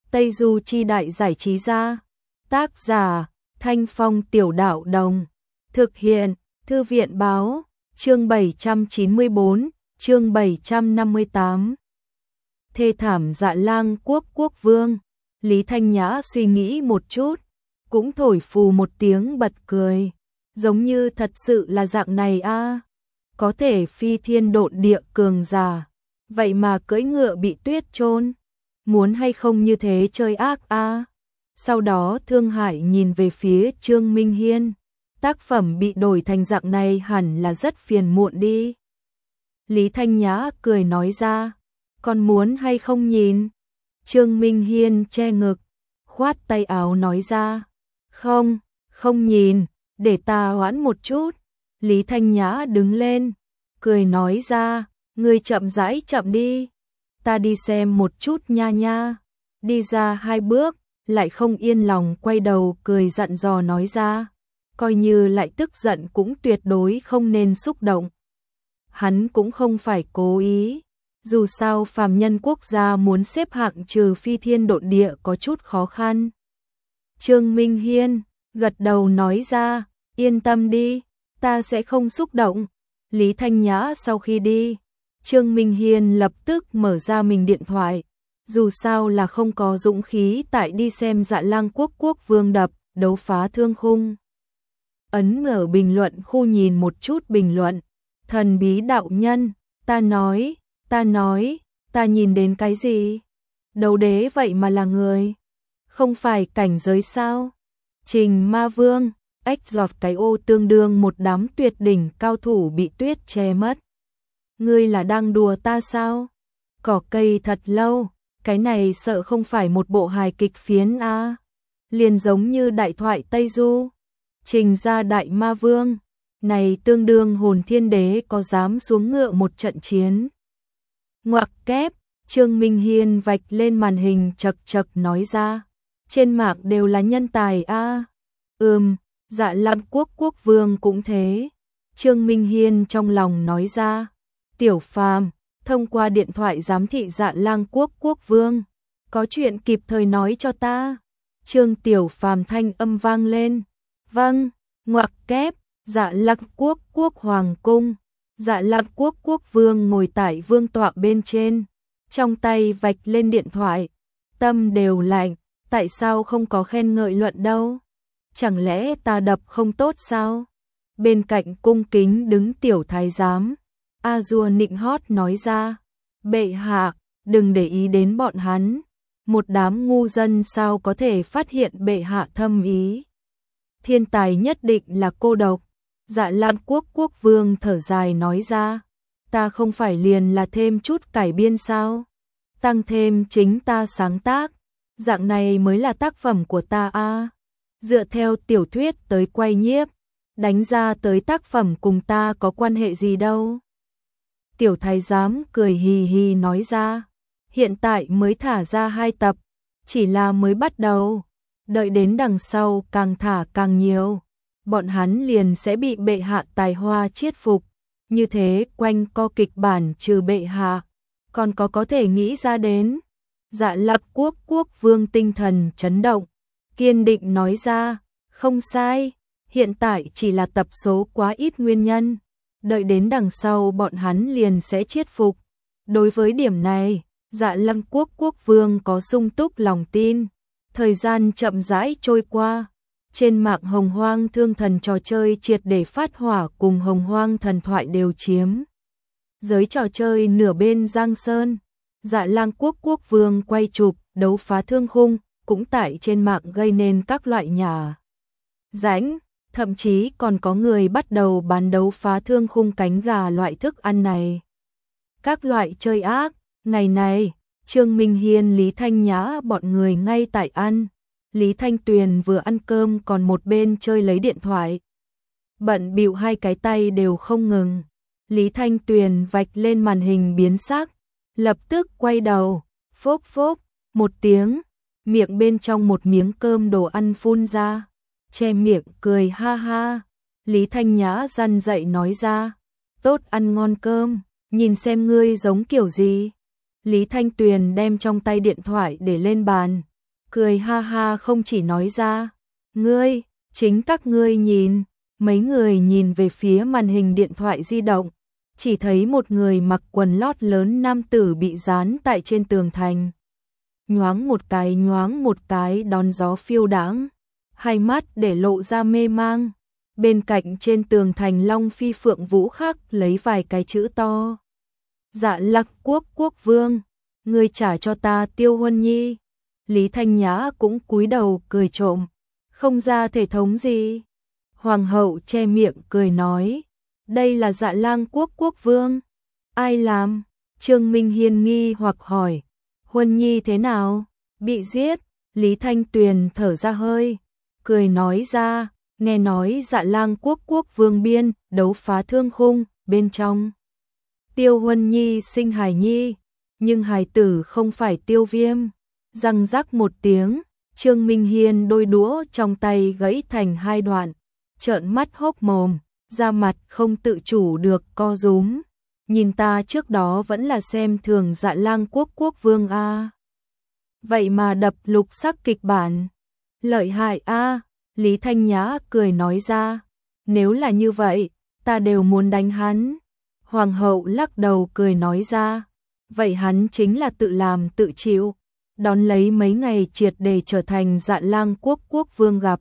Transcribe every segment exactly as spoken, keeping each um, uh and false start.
Tây Du Chi Đại Giải Trí Gia. Tác giả Thanh Phong Tiểu Đạo Đồng. Thực hiện Thư viện Báo. Chương bảy trăm chín mươi bốn, chương bảy trăm năm mươi tám. Thê thảm Dạ Lang Quốc quốc vương. Lý Thanh Nhã suy nghĩ một chút, cũng thổi phù một tiếng bật cười. Giống như thật sự là dạng này a, à. Có thể phi thiên độn địa cường giả, vậy mà cưỡi ngựa bị tuyết chôn, muốn hay không như thế chơi ác a. À. Sau đó Thương Hải nhìn về phía Trương Minh Hiên, tác phẩm bị đổi thành dạng này hẳn là rất phiền muộn đi. Lý Thanh Nhã cười nói ra, còn muốn hay không nhìn? Trương Minh Hiên che ngực, khoát tay áo nói ra, không, không nhìn, để ta hoãn một chút. Lý Thanh Nhã đứng lên, cười nói ra, ngươi chậm rãi chậm đi, ta đi xem một chút nha nha. Đi ra hai bước, lại không yên lòng quay đầu cười dặn dò nói ra, coi như lại tức giận cũng tuyệt đối không nên xúc động. Hắn cũng không phải cố ý, dù sao phàm nhân quốc gia muốn xếp hạng trừ phi thiên độn địa có chút khó khăn. Trương Minh Hiên gật đầu nói ra, yên tâm đi, ta sẽ không xúc động. Lý Thanh Nhã sau khi đi, Trương Minh Hiên lập tức mở ra mình điện thoại, dù sao là không có dũng khí tại đi xem Dạ Lang Quốc quốc vương đập, đấu phá thương khung. Ấn ở bình luận khu nhìn một chút bình luận, thần bí đạo nhân, ta nói, ta nói, ta nhìn đến cái gì? Đấu đế vậy mà là người, không phải cảnh giới sao? Trình Ma Vương, ếch giọt cái ô tương đương một đám tuyệt đỉnh cao thủ bị tuyết che mất. Ngươi là đang đùa ta sao? Cỏ cây thật lâu, cái này sợ không phải một bộ hài kịch phiến a, à. Liền giống như đại thoại Tây Du. Trình gia đại ma vương, này tương đương hồn thiên đế có dám xuống ngựa một trận chiến. Ngoặc kép, Trương Minh Hiên vạch lên màn hình chật chật nói ra, trên mạng đều là nhân tài a. À. Ừm, Dạ Lang Quốc quốc vương cũng thế. Trương Minh Hiên trong lòng nói ra, Tiểu Phàm, thông qua điện thoại giám thị Dạ Lang Quốc quốc vương, có chuyện kịp thời nói cho ta. Trương Tiểu Phàm thanh âm vang lên, vâng. Ngoặc kép, Dạ Lang Quốc quốc hoàng cung. Dạ Lang Quốc quốc vương ngồi tại vương tọa bên trên, trong tay vạch lên điện thoại, tâm đều lạnh, tại sao không có khen ngợi luận đâu? Chẳng lẽ ta đập không tốt sao? Bên cạnh cung kính đứng tiểu thái giám, A Dua nịnh hót nói ra, bệ hạ, đừng để ý đến bọn hắn, một đám ngu dân sao có thể phát hiện bệ hạ thâm ý. Thiên tài nhất định là cô độc. Dạ Lang Quốc quốc vương thở dài nói ra, ta không phải liền là thêm chút cải biên sao? Tăng thêm chính ta sáng tác, dạng này mới là tác phẩm của ta a. À. Dựa theo tiểu thuyết tới quay nhiếp, đánh ra tới tác phẩm cùng ta có quan hệ gì đâu. Tiểu thái giám cười hì hì nói ra, hiện tại mới thả ra hai tập, chỉ là mới bắt đầu, đợi đến đằng sau càng thả càng nhiều, bọn hắn liền sẽ bị bệ hạ tài hoa chiết phục, như thế quanh co kịch bản trừ bệ hạ, còn có có thể nghĩ ra đến. Dạ Lang Quốc quốc vương tinh thần chấn động, kiên định nói ra, không sai, hiện tại chỉ là tập số quá ít nguyên nhân, đợi đến đằng sau bọn hắn liền sẽ chiết phục. Đối với điểm này, Dạ Lang Quốc quốc vương có sung túc lòng tin. Thời gian chậm rãi trôi qua, trên mạng Hồng Hoang Thương Thần trò chơi triệt để phát hỏa cùng Hồng Hoang thần thoại đều chiếm giới trò chơi nửa bên Giang Sơn. Dạ Lang Quốc quốc vương quay chụp đấu phá thương khung cũng tại trên mạng gây nên các loại nhà ránh, thậm chí còn có người bắt đầu bán đấu phá thương khung cánh gà loại thức ăn này. Các loại chơi ác, ngày này Trương Minh Hiên, Lý Thanh Nhã bọn người ngay tại ăn. Lý Thanh Tuyền vừa ăn cơm còn một bên chơi lấy điện thoại. Bận bịu hai cái tay đều không ngừng. Lý Thanh Tuyền vạch lên màn hình biến sắc, lập tức quay đầu, phốc phốc, một tiếng, miệng bên trong một miếng cơm đồ ăn phun ra, che miệng cười ha ha. Lý Thanh Nhã răn dậy nói ra, tốt ăn ngon cơm, nhìn xem ngươi giống kiểu gì. Lý Thanh Tuyền đem trong tay điện thoại để lên bàn, cười ha ha không chỉ nói ra, ngươi, chính các ngươi nhìn, mấy người nhìn về phía màn hình điện thoại di động, chỉ thấy một người mặc quần lót lớn nam tử bị dán tại trên tường thành. Nhoáng một cái nhoáng một cái đón gió phiêu đãng, hai mắt để lộ ra mê mang. Bên cạnh trên tường thành Long Phi Phượng Vũ khắc lấy vài cái chữ to. Dạ Lặc Quốc Quốc Vương, ngươi trả cho ta Tiêu Huân Nhi. Lý Thanh Nhã cũng cúi đầu cười trộm, không ra thể thống gì. Hoàng hậu che miệng cười nói, đây là Dạ Lang Quốc Quốc Vương. Ai làm? Trương Minh Hiên nghi hoặc hỏi, Huân Nhi thế nào? Bị giết. Lý Thanh Tuyền thở ra hơi, cười nói ra, nghe nói Dạ Lang Quốc Quốc Vương biên đấu phá thương khung, bên trong Tiêu Huân Nhi sinh hài nhi, nhưng hài tử không phải Tiêu Viêm. Răng rắc một tiếng, Trương Minh Hiên đôi đũa trong tay gãy thành hai đoạn, trợn mắt hốc mồm, da mặt không tự chủ được co rúm. Nhìn ta trước đó vẫn là xem thường Dạ Lang Quốc Quốc Vương a. Vậy mà đập lục sắc kịch bản. Lợi hại a. Lý Thanh Nhã cười nói ra, nếu là như vậy, ta đều muốn đánh hắn. Hoàng hậu lắc đầu cười nói ra, vậy hắn chính là tự làm tự chịu, đón lấy mấy ngày triệt để trở thành Dạ Lang Quốc Quốc Vương gặp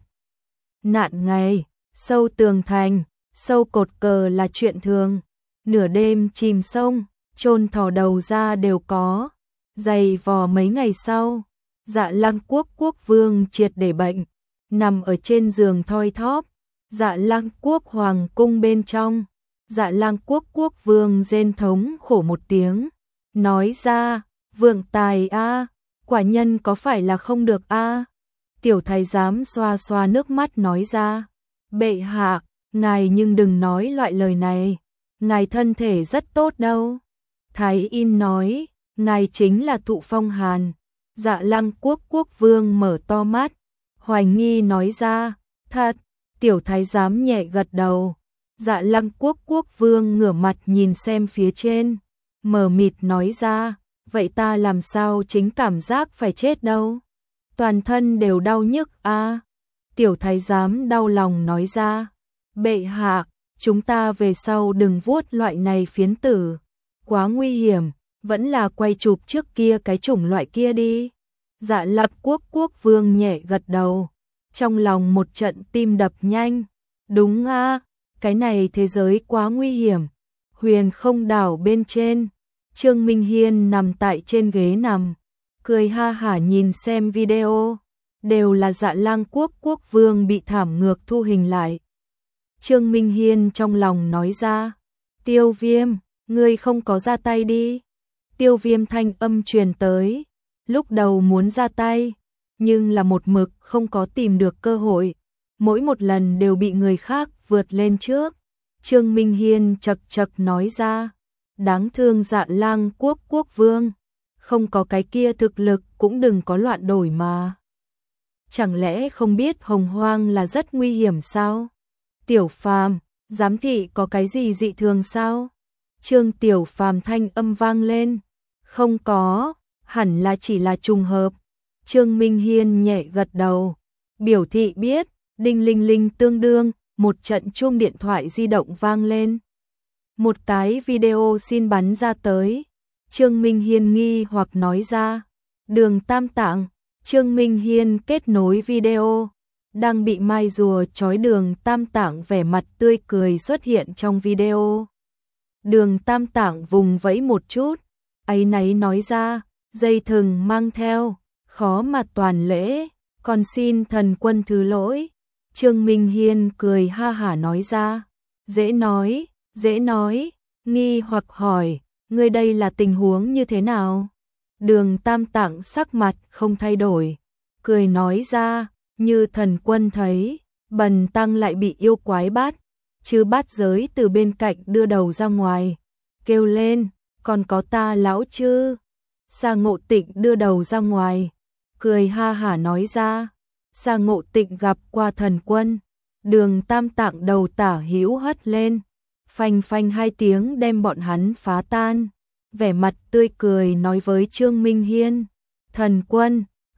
nạn ngày, sâu tường thành, sâu cột cờ là chuyện thường, nửa đêm chìm sông, chôn thò đầu ra đều có. Dày vò mấy ngày sau, Dạ Lang Quốc Quốc Vương triệt để bệnh, nằm ở trên giường thoi thóp. Dạ Lang Quốc hoàng cung bên trong, Dạ Lang Quốc Quốc Vương rên thống khổ một tiếng, nói ra, vượng tài a, quả nhân có phải là không được a? Tiểu thái giám xoa xoa nước mắt nói ra, bệ hạ, ngài nhưng đừng nói loại lời này, ngài thân thể rất tốt đâu. Thái In nói, ngài chính là thụ phong hàn. Dạ Lang Quốc Quốc Vương mở to mắt, hoài nghi nói ra, thật. Tiểu thái giám nhẹ gật đầu. Dạ Lang Quốc Quốc Vương ngửa mặt nhìn xem phía trên, mờ mịt nói ra, vậy ta làm sao chính cảm giác phải chết đâu, toàn thân đều đau nhức a. À. Tiểu thái giám đau lòng nói ra, bệ hạ, chúng ta về sau đừng vuốt loại này phiến tử, quá nguy hiểm, vẫn là quay chụp trước kia cái chủng loại kia đi. Dạ Lang Quốc Quốc Vương nhẹ gật đầu, trong lòng một trận tim đập nhanh, đúng a, à, cái này thế giới quá nguy hiểm. Huyền Không đảo bên trên, Trương Minh Hiên nằm tại trên ghế nằm, cười ha hả nhìn xem video, đều là Dạ Lang Quốc Quốc Vương bị thảm ngược thu hình lại. Trương Minh Hiên trong lòng nói ra, Tiêu Viêm, ngươi không có ra tay đi. Tiêu Viêm thanh âm truyền tới, lúc đầu muốn ra tay, nhưng là một mực không có tìm được cơ hội, mỗi một lần đều bị người khác vượt lên trước. Trương Minh Hiên chật chật nói ra, đáng thương Dạ Lang Quốc Quốc Vương, không có cái kia thực lực cũng đừng có loạn đổi mà. Chẳng lẽ không biết Hồng Hoang là rất nguy hiểm sao? Tiểu Phàm, giám thị có cái gì dị thường sao? Trương Tiểu Phàm thanh âm vang lên, không có, hẳn là chỉ là trùng hợp. Trương Minh Hiên nhẹ gật đầu, biểu thị biết. Đinh linh linh tương đương, một trận chuông điện thoại di động vang lên. Một cái video xin bắn ra tới. Trương Minh Hiên nghi hoặc nói ra, Đường Tam Tạng. Trương Minh Hiên kết nối video, đang bị mai rùa trói Đường Tam Tạng vẻ mặt tươi cười xuất hiện trong video. Đường Tam Tạng vùng vẫy một chút, áy náy nói ra, dây thừng mang theo, khó mà toàn lễ, còn xin thần quân thứ lỗi. Trương Minh Hiên cười ha hả nói ra, dễ nói, dễ nói, nghi hoặc hỏi, ngươi đây là tình huống như thế nào? Đường Tam Tạng sắc mặt không thay đổi, cười nói ra, như thần quân thấy, Bần Tăng lại bị yêu quái bắt, chứ bắt giới từ bên cạnh đưa đầu ra ngoài, kêu lên, còn có ta lão chứ? Sa Ngộ Tịnh đưa đầu ra ngoài, cười ha hả nói ra, Sa Ngộ Tịnh gặp qua thần quân. Đường Tam Tạng đầu tả hữu hất lên, phanh phanh hai tiếng đem bọn hắn phá tan, vẻ mặt tươi cười nói với Trương Minh Hiên, thần quân,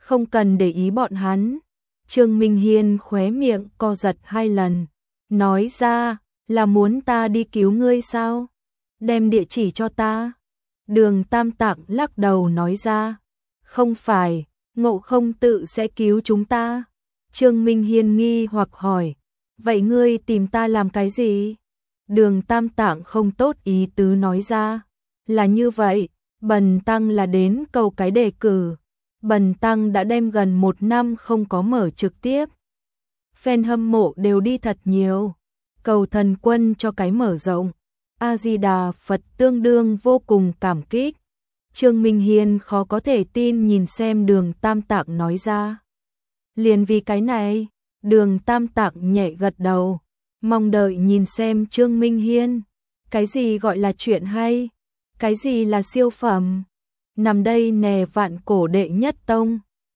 không cần để ý bọn hắn. Trương Minh Hiên khóe miệng co giật hai lần, nói ra, là muốn ta đi cứu ngươi sao? Đem địa chỉ cho ta. Đường Tam Tạng lắc đầu nói ra, không phải, Ngộ Không tự sẽ cứu chúng ta. Trương Minh Hiên nghi hoặc hỏi, vậy ngươi tìm ta làm cái gì? Đường Tam Tạng không tốt ý tứ nói ra, là như vậy, Bần Tăng là đến cầu cái đề cử. Bần Tăng đã đem gần một năm không có mở trực tiếp. Fan hâm mộ đều đi thật nhiều. Cầu thần quân cho cái mở rộng. A-di-đà Phật tương đương vô cùng cảm kích. Trương Minh Hiên khó có thể tin nhìn xem Đường Tam Tạng nói ra. Liền vì cái này, Đường Tam Tạng nhẹ gật đầu, mong đợi nhìn xem Trương Minh Hiên. Cái gì gọi là chuyện hay? Cái gì là siêu phẩm? Nằm đây nè vạn cổ đệ nhất tông.